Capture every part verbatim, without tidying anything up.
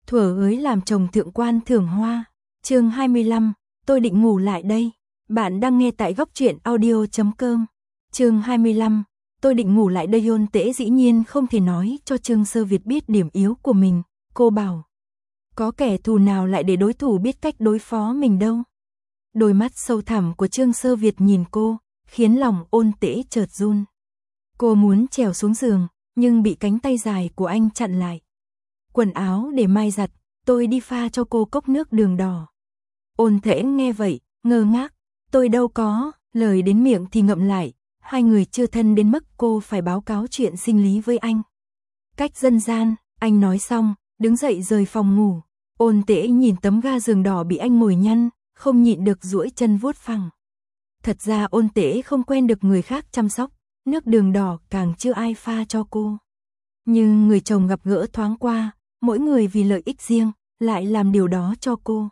thuở ới làm chồng thượng quan Thưởng Hoa. Chương hai mươi lăm, tôi định ngủ lại đây. Bạn đang nghe tại góc truyện audio chấm com. Chương hai mươi lăm, tôi định ngủ lại đây. Ôn Tễ dĩ nhiên không thể nói cho Trương Sơ Việt biết điểm yếu của mình. Cô bảo, có kẻ thù nào lại để đối thủ biết cách đối phó mình đâu. Đôi mắt sâu thẳm của Trương Sơ Việt nhìn cô, khiến lòng Ôn Tễ chợt run. Cô muốn trèo xuống giường, nhưng bị cánh tay dài của anh chặn lại. Quần áo để mai giặt, tôi đi pha cho cô cốc nước đường đỏ. Ôn Tễ nghe vậy, ngơ ngác. Tôi đâu có, lời đến miệng thì ngậm lại. Hai người chưa thân đến mức cô phải báo cáo chuyện sinh lý với anh. Cách dân gian, anh nói xong, đứng dậy rời phòng ngủ. Ôn Tễ nhìn tấm ga giường đỏ bị anh mồi nhăn, không nhịn được duỗi chân vuốt phẳng. Thật ra Ôn Tễ không quen được người khác chăm sóc, nước đường đỏ càng chưa ai pha cho cô. Nhưng người chồng gặp gỡ thoáng qua, mỗi người vì lợi ích riêng, lại làm điều đó cho cô.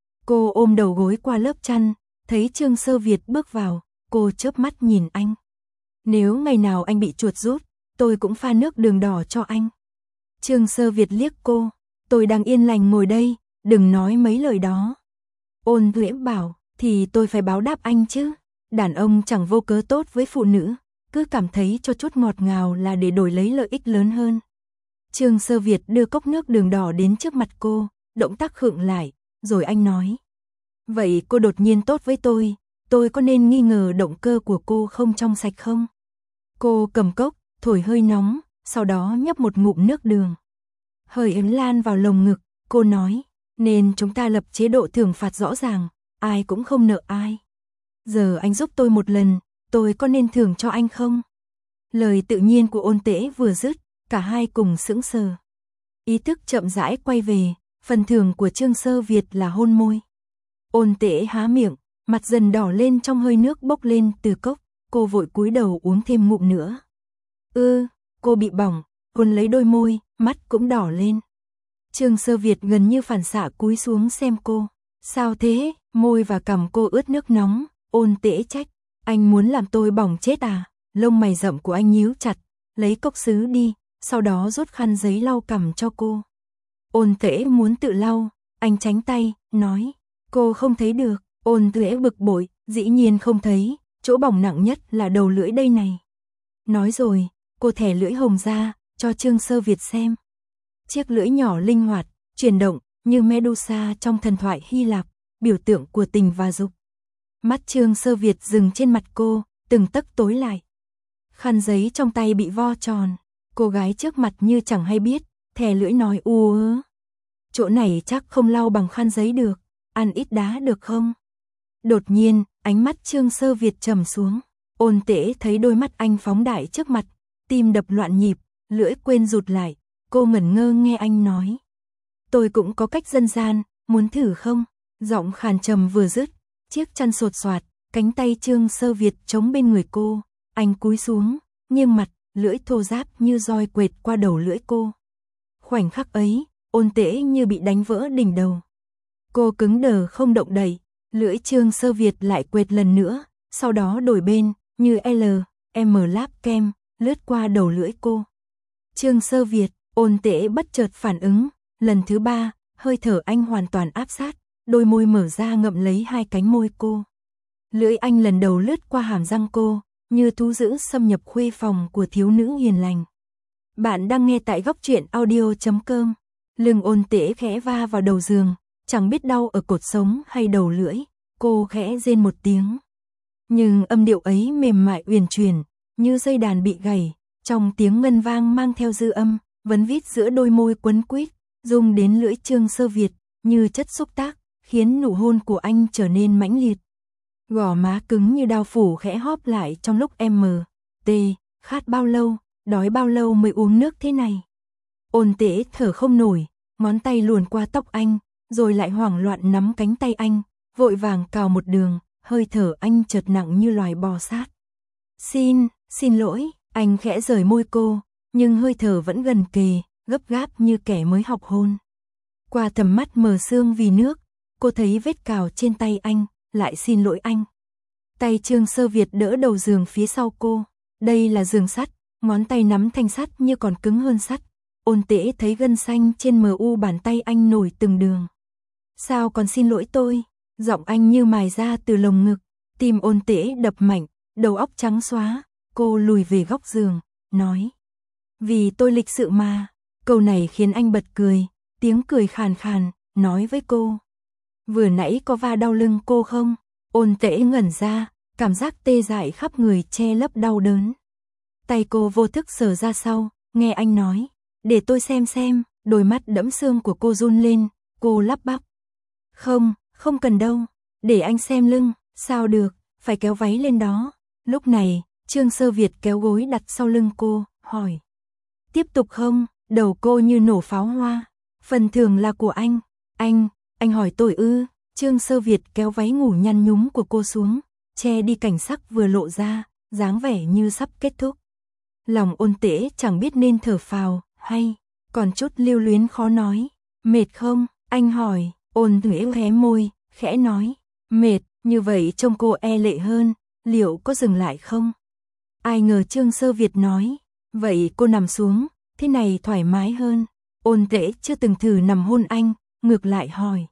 Cô ôm đầu gối qua lớp chăn, thấy Trương Sơ Việt bước vào, cô chớp mắt nhìn anh. Nếu ngày nào anh bị chuột rút, tôi cũng pha nước đường đỏ cho anh. Trương Sơ Việt liếc cô, tôi đang yên lành ngồi đây, đừng nói mấy lời đó. Ôn Tễ bảo, thì tôi phải báo đáp anh chứ. Đàn ông chẳng vô cớ tốt với phụ nữ, cứ cảm thấy cho chút ngọt ngào là để đổi lấy lợi ích lớn hơn. Trương Sơ Việt đưa cốc nước đường đỏ đến trước mặt cô, động tác khựng lại, rồi anh nói. Vậy cô đột nhiên tốt với tôi, tôi có nên nghi ngờ động cơ của cô không trong sạch không? Cô cầm cốc, thổi hơi nóng, sau đó nhấp một ngụm nước đường. Hơi ấm lan vào lồng ngực, cô nói, nên chúng ta lập chế độ thưởng phạt rõ ràng, ai cũng không nợ ai. Giờ anh giúp tôi một lần, tôi có nên thưởng cho anh không? Lời tự nhiên của Ôn Tễ vừa dứt, cả hai cùng sững sờ. Ý thức chậm rãi quay về, phần thưởng của Trương Sơ Việt là hôn môi. Ôn Tễ há miệng, mặt dần đỏ lên trong hơi nước bốc lên từ cốc, cô vội cúi đầu uống thêm ngụm nữa. Ư, cô bị bỏng, hôn lấy đôi môi, mắt cũng đỏ lên. Trương Sơ Việt gần như phản xạ cúi xuống xem cô. Sao thế? Môi và cằm cô ướt nước nóng. Ôn Tễ trách, anh muốn làm tôi bỏng chết à? Lông mày rậm của anh nhíu chặt, lấy cốc sứ đi, sau đó rút khăn giấy lau cằm cho cô. Ôn Tễ muốn tự lau, anh tránh tay, nói, cô không thấy được. Ôn Tễ bực bội, dĩ nhiên không thấy, chỗ bỏng nặng nhất là đầu lưỡi đây này. Nói rồi, cô thè lưỡi hồng ra, cho Trương Sơ Việt xem. Chiếc lưỡi nhỏ linh hoạt, chuyển động, như Medusa trong thần thoại Hy Lạp, biểu tượng của tình và dục. Mắt Trương Sơ Việt dừng trên mặt cô, từng tấc tối lại. Khăn giấy trong tay bị vo tròn, cô gái trước mặt như chẳng hay biết, thè lưỡi nói u ớ. Chỗ này chắc không lau bằng khăn giấy được, ăn ít đá được không? Đột nhiên, ánh mắt Trương Sơ Việt trầm xuống. Ôn Tễ thấy đôi mắt anh phóng đại trước mặt, tim đập loạn nhịp, lưỡi quên rụt lại, cô ngẩn ngơ nghe anh nói. Tôi cũng có cách dân gian, muốn thử không? Giọng khàn trầm vừa dứt, chiếc chăn sột soạt, cánh tay Trương Sơ Việt chống bên người cô, anh cúi xuống, nghiêng mặt, lưỡi thô ráp như roi quệt qua đầu lưỡi cô. Khoảnh khắc ấy, Ôn Tễ như bị đánh vỡ đỉnh đầu. Cô cứng đờ không động đậy, lưỡi Trương Sơ Việt lại quệt lần nữa, sau đó đổi bên, như L, M láp kem, lướt qua đầu lưỡi cô. Trương Sơ Việt, Ôn Tễ bất chợt phản ứng, lần thứ ba, hơi thở anh hoàn toàn áp sát, đôi môi mở ra ngậm lấy hai cánh môi cô. Lưỡi anh lần đầu lướt qua hàm răng cô, như thú dữ xâm nhập khuê phòng của thiếu nữ hiền lành. Bạn đang nghe tại góc truyện audio chấm com. Lưng Ôn Tễ khẽ va vào đầu giường, chẳng biết đau ở cột sống hay đầu lưỡi, cô khẽ rên một tiếng. Nhưng âm điệu ấy mềm mại uyển chuyển, như dây đàn bị gảy, trong tiếng ngân vang mang theo dư âm, vấn vít giữa đôi môi quấn quýt, rung đến lưỡi Trương Sơ Việt, như chất xúc tác, khiến nụ hôn của anh trở nên mãnh liệt. Gò má cứng như đao phủ khẽ hóp lại trong lúc M, T, khát bao lâu, đói bao lâu mới uống nước thế này. Ôn Tễ thở không nổi, ngón tay luồn qua tóc anh, rồi lại hoảng loạn nắm cánh tay anh, vội vàng cào một đường, hơi thở anh chợt nặng như loài bò sát. Xin, xin lỗi, anh khẽ rời môi cô, nhưng hơi thở vẫn gần kề, gấp gáp như kẻ mới học hôn. Qua tầm mắt mờ sương vì nước, cô thấy vết cào trên tay anh, lại xin lỗi anh. Tay Trương Sơ Việt đỡ đầu giường phía sau cô, đây là giường sắt, ngón tay nắm thanh sắt như còn cứng hơn sắt, Ôn Tễ thấy gân xanh trên mờ u bàn tay anh nổi từng đường. Sao còn xin lỗi tôi? Giọng anh như mài ra từ lồng ngực, tim Ôn Tễ đập mạnh, đầu óc trắng xóa, cô lùi về góc giường, nói. Vì tôi lịch sự mà. Câu này khiến anh bật cười, tiếng cười khàn khàn, nói với cô. Vừa nãy có va đau lưng cô không? Ôn Tễ ngẩn ra, cảm giác tê dại khắp người che lấp đau đớn. Tay cô vô thức sờ ra sau, nghe anh nói. Để tôi xem xem, đôi mắt đẫm sương của cô run lên, cô lắp bắp. Không, không cần đâu, để anh xem lưng, sao được, phải kéo váy lên đó. Lúc này, Trương Sơ Việt kéo gối đặt sau lưng cô, hỏi. Tiếp tục không? Đầu cô như nổ pháo hoa. Phần thưởng là của anh. Anh, anh hỏi tôi ư? Trương Sơ Việt kéo váy ngủ nhăn nhúm của cô xuống, che đi cảnh sắc vừa lộ ra, dáng vẻ như sắp kết thúc. Lòng Ôn Tễ chẳng biết nên thở phào, hay, còn chút lưu luyến khó nói. Mệt không? Anh hỏi. Ôn Tễ hé môi, khẽ nói. Mệt, như vậy trông cô e lệ hơn, liệu có dừng lại không? Ai ngờ Trương Sơ Việt nói. Vậy cô nằm xuống, thế này thoải mái hơn. Ôn Tễ chưa từng thử nằm hôn anh, ngược lại hỏi.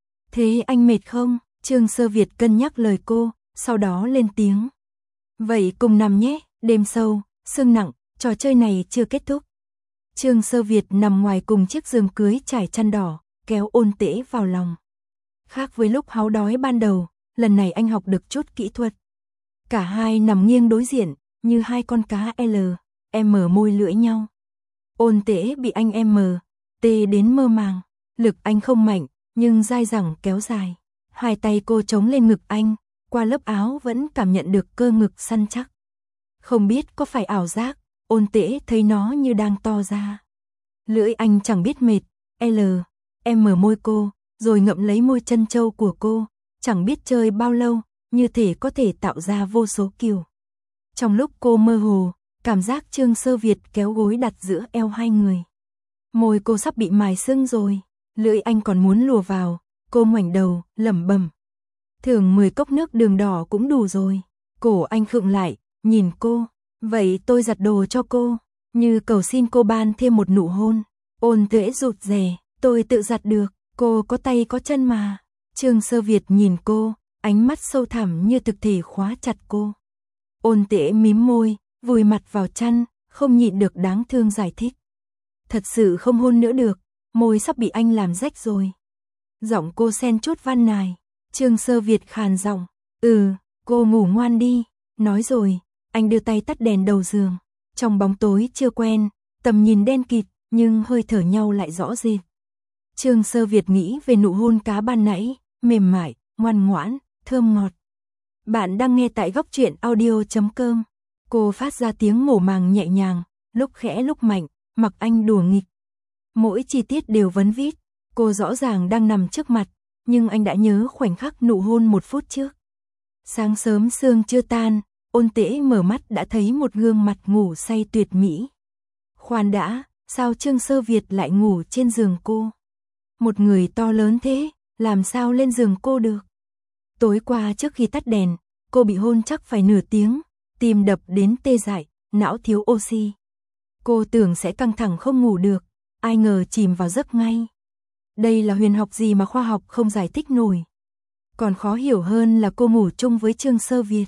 Thế anh mệt không? Trương Sơ Việt cân nhắc lời cô, sau đó lên tiếng. Vậy cùng nằm nhé, đêm sâu, sương nặng, trò chơi này chưa kết thúc. Trương Sơ Việt nằm ngoài cùng chiếc giường cưới trải chăn đỏ, kéo Ôn Tễ vào lòng. Khác với lúc háu đói ban đầu, lần này anh học được chút kỹ thuật. Cả hai nằm nghiêng đối diện, như hai con cá L, M môi lưỡi nhau. Ôn Tễ bị anh M, T đến mơ màng, lực anh không mạnh, nhưng dai dẳng kéo dài. Hai tay cô chống lên ngực anh, qua lớp áo vẫn cảm nhận được cơ ngực săn chắc. Không biết có phải ảo giác, Ôn Tễ thấy nó như đang to ra. Lưỡi anh chẳng biết mệt, L, M môi cô, rồi ngậm lấy môi chân châu của cô, chẳng biết chơi bao lâu, như thể có thể tạo ra vô số kiều. Trong lúc cô mơ hồ, cảm giác Trương Sơ Việt kéo gối đặt giữa eo hai người. Môi cô sắp bị mài sưng rồi, lưỡi anh còn muốn lùa vào, cô ngoảnh đầu, lẩm bẩm. Thường mười cốc nước đường đỏ cũng đủ rồi. Cổ anh khựng lại, nhìn cô, vậy tôi giặt đồ cho cô, như cầu xin cô ban thêm một nụ hôn. Ôn Tễ rụt rè, tôi tự giặt được, cô có tay có chân mà. Trương Sơ Việt nhìn cô, ánh mắt sâu thẳm như thực thể khóa chặt cô. Ôn Tễ mím môi, vùi mặt vào chăn, không nhịn được đáng thương giải thích. Thật sự không hôn nữa được, môi sắp bị anh làm rách rồi. Giọng cô xen chút van nài. Trương Sơ Việt khàn giọng, ừ, cô ngủ ngoan đi. Nói rồi, anh đưa tay tắt đèn đầu giường. Trong bóng tối chưa quen, tầm nhìn đen kịt, nhưng hơi thở nhau lại rõ rệt. Trương Sơ Việt nghĩ về nụ hôn cá ban nãy, mềm mại, ngoan ngoãn, thơm ngọt. Bạn đang nghe tại góc truyện audio chấm com. Cô phát ra tiếng mổ màng nhẹ nhàng, lúc khẽ lúc mạnh, mặc anh đùa nghịch. Mỗi chi tiết đều vấn vít, cô rõ ràng đang nằm trước mặt, nhưng anh đã nhớ khoảnh khắc nụ hôn một phút trước. Sáng sớm sương chưa tan, Ôn Tễ mở mắt đã thấy một gương mặt ngủ say tuyệt mỹ. Khoan đã, sao Trương Sơ Việt lại ngủ trên giường cô? Một người to lớn thế, làm sao lên giường cô được? Tối qua trước khi tắt đèn, cô bị hôn chắc phải nửa tiếng, tim đập đến tê dại, não thiếu oxy. Cô tưởng sẽ căng thẳng không ngủ được, ai ngờ chìm vào giấc ngay. Đây là huyền học gì mà khoa học không giải thích nổi. Còn khó hiểu hơn là cô ngủ chung với Trương Sơ Việt.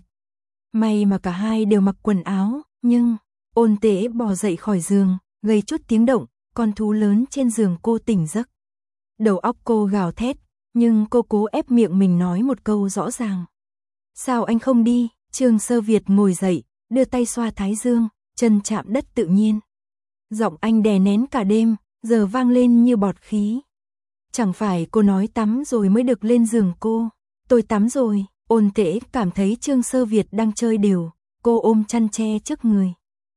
May mà cả hai đều mặc quần áo, nhưng Ôn Tễ bò dậy khỏi giường, gây chút tiếng động, con thú lớn trên giường cô tỉnh giấc. Đầu óc cô gào thét, nhưng cô cố ép miệng mình nói một câu rõ ràng. Sao anh không đi? Trương Sơ Việt ngồi dậy, đưa tay xoa thái dương, chân chạm đất tự nhiên. Giọng anh đè nén cả đêm, giờ vang lên như bọt khí. Chẳng phải cô nói tắm rồi mới được lên giường cô. Tôi tắm rồi. Ôn Tễ cảm thấy Trương Sơ Việt đang chơi đều, cô ôm chăn che trước người.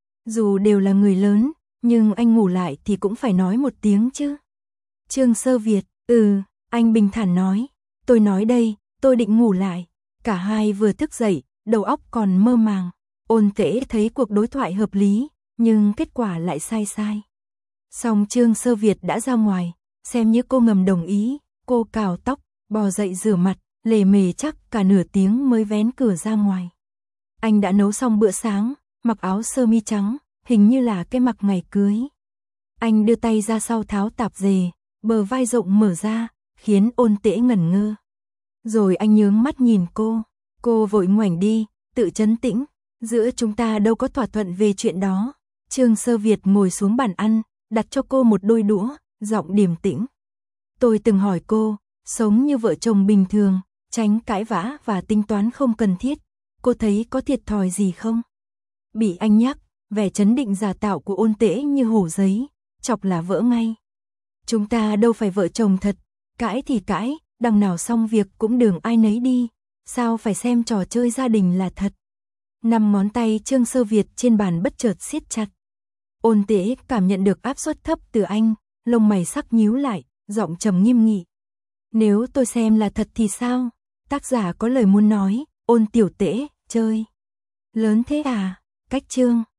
Dù đều là người lớn, nhưng anh ngủ lại thì cũng phải nói một tiếng chứ. Trương Sơ Việt, ừ, anh bình thản nói. Tôi nói đây, tôi định ngủ lại. Cả hai vừa thức dậy, đầu óc còn mơ màng. Ôn Tễ thấy cuộc đối thoại hợp lý, nhưng kết quả lại sai sai. Xong Trương Sơ Việt đã ra ngoài, xem như cô ngầm đồng ý, cô cào tóc, bò dậy rửa mặt, lề mề chắc cả nửa tiếng mới vén cửa ra ngoài. Anh đã nấu xong bữa sáng, mặc áo sơ mi trắng, hình như là cái mặc ngày cưới. Anh đưa tay ra sau tháo tạp dề, bờ vai rộng mở ra, khiến Ôn Tễ ngẩn ngơ. Rồi anh nhướng mắt nhìn cô, cô vội ngoảnh đi, tự trấn tĩnh, giữa chúng ta đâu có thỏa thuận về chuyện đó. Trương Sơ Việt ngồi xuống bàn ăn, đặt cho cô một đôi đũa, giọng điềm tĩnh. Tôi từng hỏi cô, sống như vợ chồng bình thường, tránh cãi vã và tính toán không cần thiết, cô thấy có thiệt thòi gì không? Bị anh nhắc, vẻ chấn định giả tạo của Ôn Tễ như hổ giấy, chọc là vỡ ngay. Chúng ta đâu phải vợ chồng thật, cãi thì cãi, đằng nào xong việc cũng đường ai nấy đi, sao phải xem trò chơi gia đình là thật. Năm ngón tay Trương Sơ Việt trên bàn bất chợt siết chặt. Ôn Tễ cảm nhận được áp suất thấp từ anh, lông mày sắc nhíu lại, giọng trầm nghiêm nghị. Nếu tôi xem là thật thì sao? Tác giả có lời muốn nói, Ôn tiểu Tễ, chơi lớn thế à? Cách chương